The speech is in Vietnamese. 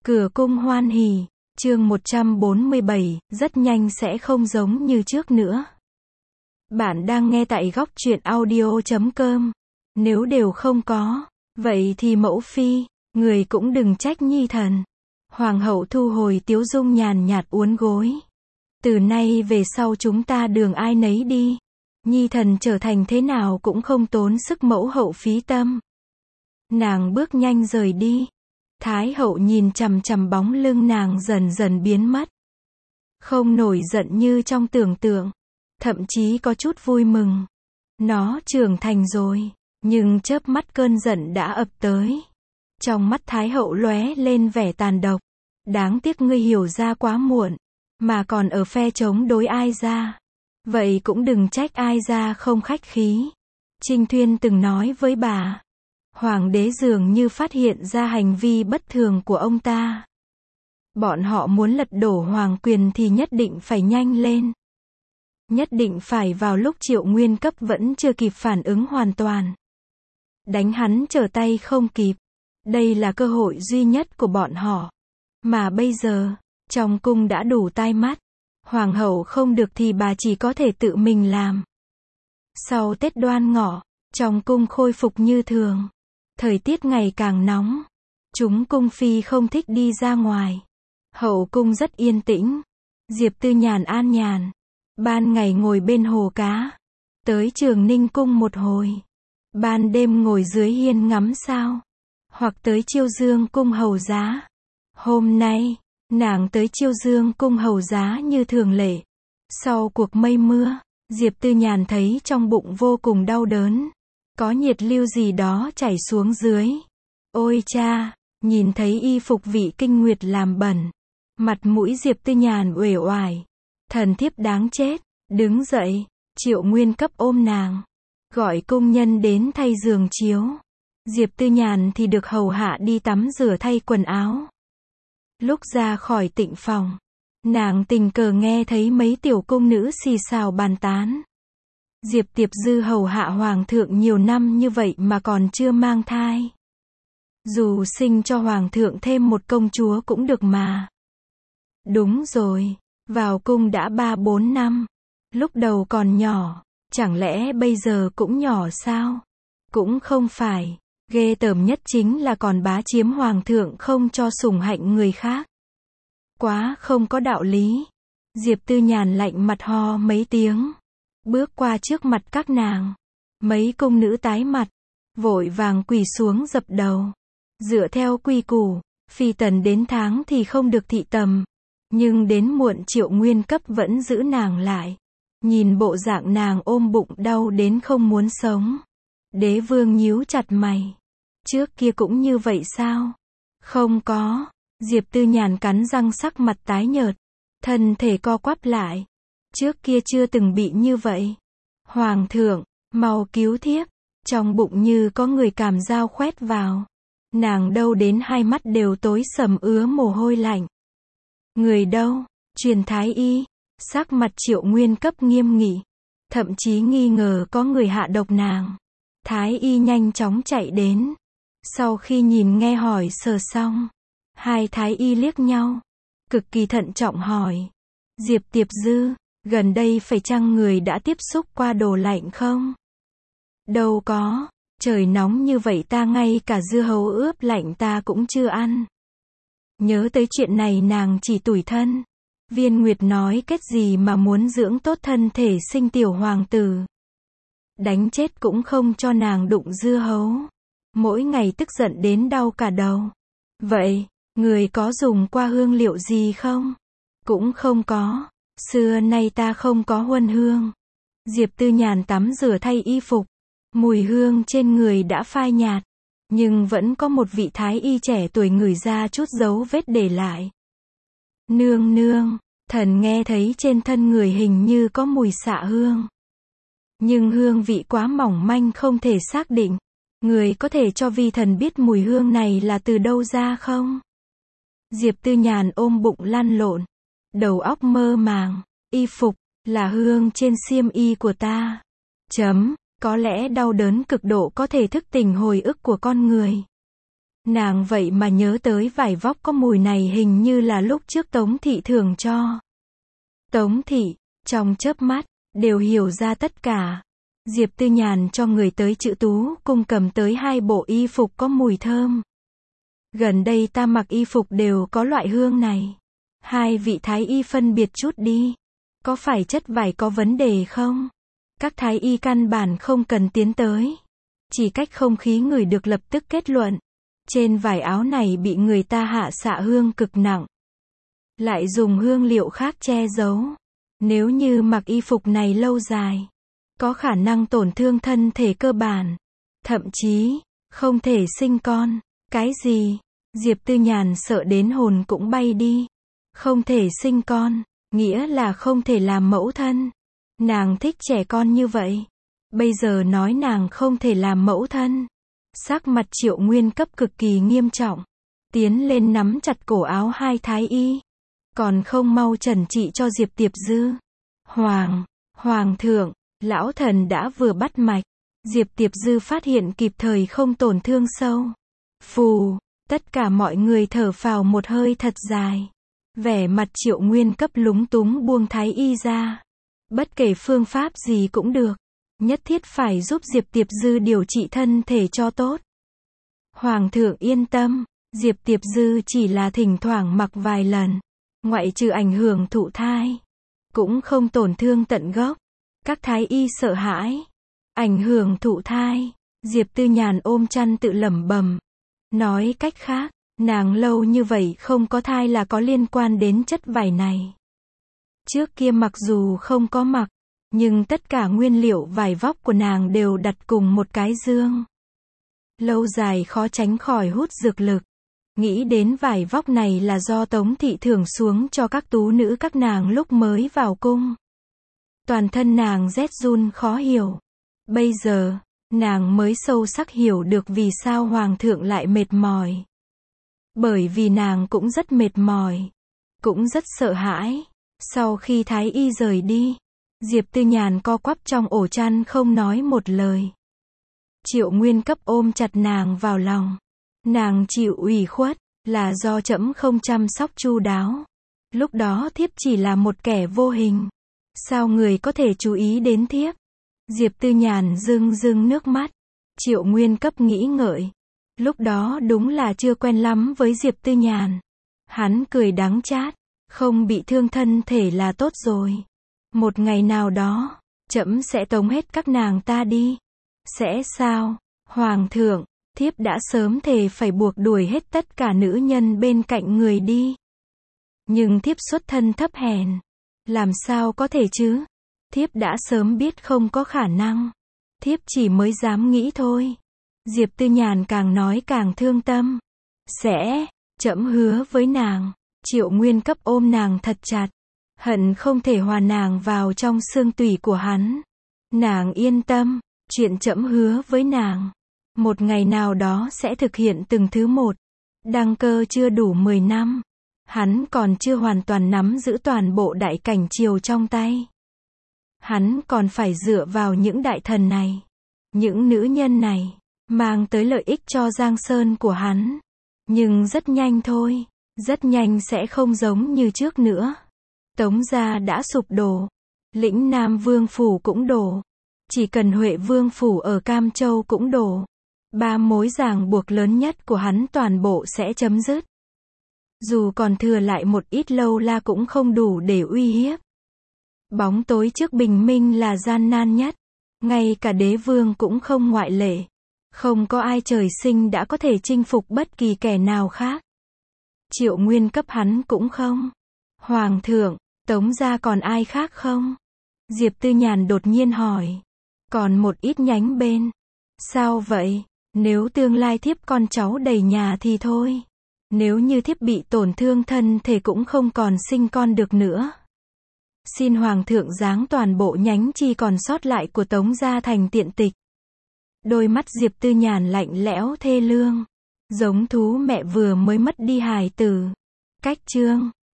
Cửa cung hoan hỉ, chương 147, rất nhanh sẽ không giống như trước nữa. Bạn đang nghe tại góc truyện audio.com. Nếu đều không có, vậy thì mẫu phi, người cũng đừng trách nhi thần. Hoàng hậu thu hồi tiếu dung nhàn nhạt uốn gối. Từ nay về sau chúng ta đường ai nấy đi. Nhi thần trở thành thế nào cũng không tốn sức mẫu hậu phí tâm. Nàng bước nhanh rời đi. Thái hậu nhìn chằm chằm bóng lưng nàng dần dần biến mất. Không nổi giận như trong tưởng tượng. Thậm chí có chút vui mừng. Nó trưởng thành rồi. Nhưng chớp mắt cơn giận đã ập tới. Trong mắt Thái hậu lóe lên vẻ tàn độc. Đáng tiếc ngươi hiểu ra quá muộn. Mà còn ở phe chống đối Ai Gia. Vậy cũng đừng trách Ai Gia không khách khí. Trinh Thuyên từng nói với bà. Hoàng đế dường như phát hiện ra hành vi bất thường của ông ta. Bọn họ muốn lật đổ hoàng quyền thì nhất định phải nhanh lên. Nhất định phải vào lúc Triệu Nguyên Cấp vẫn chưa kịp phản ứng hoàn toàn. Đánh hắn trở tay không kịp. Đây là cơ hội duy nhất của bọn họ. Mà bây giờ, trong cung đã đủ tai mắt. Hoàng hậu không được thì bà chỉ có thể tự mình làm. Sau Tết Đoan Ngọ, trong cung khôi phục như thường. Thời tiết ngày càng nóng. Chúng cung phi không thích đi ra ngoài. Hậu cung rất yên tĩnh. Diệp Tư Nhàn an nhàn. Ban ngày ngồi bên hồ cá. Tới Trường Ninh cung một hồi. Ban đêm ngồi dưới hiên ngắm sao. Hoặc tới Chiêu Dương cung hầu giá. Hôm nay, nàng tới Chiêu Dương cung hầu giá như thường lệ. Sau cuộc mây mưa, Diệp Tư Nhàn thấy trong bụng vô cùng đau đớn. Có nhiệt lưu gì đó chảy xuống dưới. Ôi cha, nhìn thấy y phục Vị Kinh Nguyệt làm bẩn. Mặt mũi Diệp Tư Nhàn uể oải. Thần thiếp đáng chết. Đứng dậy, Triệu Nguyên Cấp ôm nàng. Gọi cung nhân đến thay giường chiếu. Diệp Tư Nhàn thì được hầu hạ đi tắm rửa thay quần áo. Lúc ra khỏi tịnh phòng, nàng tình cờ nghe thấy mấy tiểu cung nữ xì xào bàn tán. Diệp Tiệp Dư hầu hạ hoàng thượng nhiều năm như vậy mà còn chưa mang thai. Dù sinh cho hoàng thượng thêm một công chúa cũng được mà. Đúng rồi, vào cung đã 3-4 năm. Lúc đầu còn nhỏ, chẳng lẽ bây giờ cũng nhỏ sao? Cũng không phải. Ghê tởm nhất chính là còn bá chiếm hoàng thượng không cho sủng hạnh người khác. Quá không có đạo lý. Diệp Tư Nhàn lạnh mặt ho mấy tiếng. Bước qua trước mặt các nàng. Mấy cung nữ tái mặt. Vội vàng quỳ xuống dập đầu. Dựa theo quy củ, phi tần đến tháng thì không được thị tầm. Nhưng đến muộn Triệu Nguyên Cấp vẫn giữ nàng lại. Nhìn bộ dạng nàng ôm bụng đau đến không muốn sống. Đế vương nhíu chặt mày. Trước kia cũng như vậy sao? Không có. Diệp Tư Nhàn cắn răng sắc mặt tái nhợt. Thân thể co quắp lại. Trước kia chưa từng bị như vậy. Hoàng thượng, mau cứu thiếp. Trong bụng như có người càm dao khoét vào. Nàng đau đến hai mắt đều tối sầm ứa mồ hôi lạnh. Người đâu? Truyền thái y. Sắc mặt Triệu Nguyên Cấp nghiêm nghị. Thậm chí nghi ngờ có người hạ độc nàng. Thái y nhanh chóng chạy đến. Sau khi nhìn nghe hỏi sờ xong, hai thái y liếc nhau. Cực kỳ thận trọng hỏi. Diệp Tiệp Dư, gần đây phải chăng người đã tiếp xúc qua đồ lạnh không? Đâu có, trời nóng như vậy ta ngay cả dưa hấu ướp lạnh ta cũng chưa ăn. Nhớ tới chuyện này nàng chỉ tủi thân. Viên Nguyệt nói kết gì mà muốn dưỡng tốt thân thể sinh tiểu hoàng tử. Đánh chết cũng không cho nàng đụng dưa hấu. Mỗi ngày tức giận đến đau cả đầu. Vậy, người có dùng qua hương liệu gì không? Cũng không có. Xưa nay ta không có huân hương. Diệp Tư Nhàn tắm rửa thay y phục. Mùi hương trên người đã phai nhạt. Nhưng vẫn có một vị thái y trẻ tuổi ngửi ra chút dấu vết để lại. Nương nương, thần nghe thấy trên thân người hình như có mùi xạ hương. Nhưng hương vị quá mỏng manh không thể xác định. Người có thể cho vi thần biết mùi hương này là từ đâu ra không? Diệp Tư Nhàn ôm bụng lăn lộn. Đầu óc mơ màng. Y phục, là hương trên xiêm y của ta. Có lẽ đau đớn cực độ có thể thức tỉnh hồi ức của con người. Nàng vậy mà nhớ tới vải vóc có mùi này hình như là lúc trước Tống thị thường cho. Tống thị, trong chớp mắt, đều hiểu ra tất cả. Diệp Tư Nhàn cho người tới Chữ Tú Cung cầm tới 2 bộ y phục có mùi thơm. Gần đây ta mặc y phục đều có loại hương này. 2 vị thái y phân biệt chút đi. Có phải chất vải có vấn đề không? Các thái y căn bản không cần tiến tới. Chỉ cách không khí người được lập tức kết luận. Trên vải áo này bị người ta hạ xạ hương cực nặng. Lại dùng hương liệu khác che giấu. Nếu như mặc y phục này lâu dài, có khả năng tổn thương thân thể cơ bản. Thậm chí, không thể sinh con. Cái gì? Diệp Tư Nhàn sợ đến hồn cũng bay đi. Không thể sinh con, nghĩa là không thể làm mẫu thân. Nàng thích trẻ con như vậy. Bây giờ nói nàng không thể làm mẫu thân. Sắc mặt Triệu Nguyên Cấp cực kỳ nghiêm trọng. Tiến lên nắm chặt cổ áo 2 thái y. Còn không mau trần trị cho Diệp Tiệp Dư. Hoàng thượng, lão thần đã vừa bắt mạch. Diệp Tiệp Dư phát hiện kịp thời không tổn thương sâu. Phù, tất cả mọi người thở phào một hơi thật dài. Vẻ mặt Triệu Nguyên Cấp lúng túng buông thái y ra. Bất kể phương pháp gì cũng được. Nhất thiết phải giúp Diệp Tiệp Dư điều trị thân thể cho tốt. Hoàng thượng yên tâm, Diệp Tiệp Dư chỉ là thỉnh thoảng mặc vài lần. Ngoại trừ ảnh hưởng thụ thai. Cũng không tổn thương tận gốc. Các thái y sợ hãi. Ảnh hưởng thụ thai. Diệp Tư Nhàn ôm chăn tự lẩm bẩm. Nói cách khác, nàng lâu như vậy không có thai là có liên quan đến chất vải này. Trước kia mặc dù không có mặc, nhưng tất cả nguyên liệu vải vóc của nàng đều đặt cùng một cái dương. Lâu dài khó tránh khỏi hút dược lực. Nghĩ đến vải vóc này là do Tống thị thưởng xuống cho các tú nữ các nàng lúc mới vào cung. Toàn thân nàng rét run khó hiểu. Bây giờ, nàng mới sâu sắc hiểu được vì sao Hoàng thượng lại mệt mỏi. Bởi vì nàng cũng rất mệt mỏi. Cũng rất sợ hãi. Sau khi thái y rời đi, Diệp Tư Nhàn co quắp trong ổ chăn không nói một lời. Triệu Nguyên Cấp ôm chặt nàng vào lòng. Nàng chịu ủy khuất, là do trẫm không chăm sóc chu đáo. Lúc đó thiếp chỉ là một kẻ vô hình. Sao người có thể chú ý đến thiếp? Diệp Tư Nhàn rưng rưng nước mắt. Triệu Nguyên Cấp nghĩ ngợi. Lúc đó đúng là chưa quen lắm với Diệp Tư Nhàn. Hắn cười đắng chát. Không bị thương thân thể là tốt rồi. Một ngày nào đó, trẫm sẽ tống hết các nàng ta đi. Sẽ sao? Hoàng thượng, thiếp đã sớm thề phải buộc đuổi hết tất cả nữ nhân bên cạnh người đi. Nhưng thiếp xuất thân thấp hèn. Làm sao có thể chứ? Thiếp đã sớm biết không có khả năng. Thiếp chỉ mới dám nghĩ thôi. Diệp Tư Nhàn càng nói càng thương tâm. Trẫm hứa với nàng. Triệu Nguyên Cấp ôm nàng thật chặt. Hận không thể hòa nàng vào trong xương tủy của hắn. Nàng yên tâm, chuyện trẫm hứa với nàng. Một ngày nào đó sẽ thực hiện từng thứ một. Đăng cơ chưa đủ 10 năm. Hắn còn chưa hoàn toàn nắm giữ toàn bộ đại cảnh triều trong tay. Hắn còn phải dựa vào những đại thần này. Những nữ nhân này. Mang tới lợi ích cho Giang Sơn của hắn. Nhưng rất nhanh thôi. Rất nhanh sẽ không giống như trước nữa. Tống gia đã sụp đổ. Lĩnh Nam Vương Phủ cũng đổ. Chỉ cần Huệ Vương Phủ ở Cam Châu cũng đổ. 3 mối ràng buộc lớn nhất của hắn toàn bộ sẽ chấm dứt. Dù còn thừa lại một ít lâu la cũng không đủ để uy hiếp. Bóng tối trước bình minh là gian nan nhất. Ngay cả đế vương cũng không ngoại lệ. Không có ai trời sinh đã có thể chinh phục bất kỳ kẻ nào khác. Triệu Nguyên Cấp hắn cũng không. Hoàng thượng, Tống gia còn ai khác không? Diệp Tư Nhàn đột nhiên hỏi. Còn một ít nhánh bên. Sao vậy? Nếu tương lai thiếp con cháu đầy nhà thì thôi. Nếu như thiếp bị tổn thương thân thể cũng không còn sinh con được nữa. Xin Hoàng thượng giáng toàn bộ nhánh chi còn sót lại của Tống gia thành tiện tịch. Đôi mắt Diệp Tư Nhàn lạnh lẽo thê lương. Giống thú mẹ vừa mới mất đi hài tử. Cách chương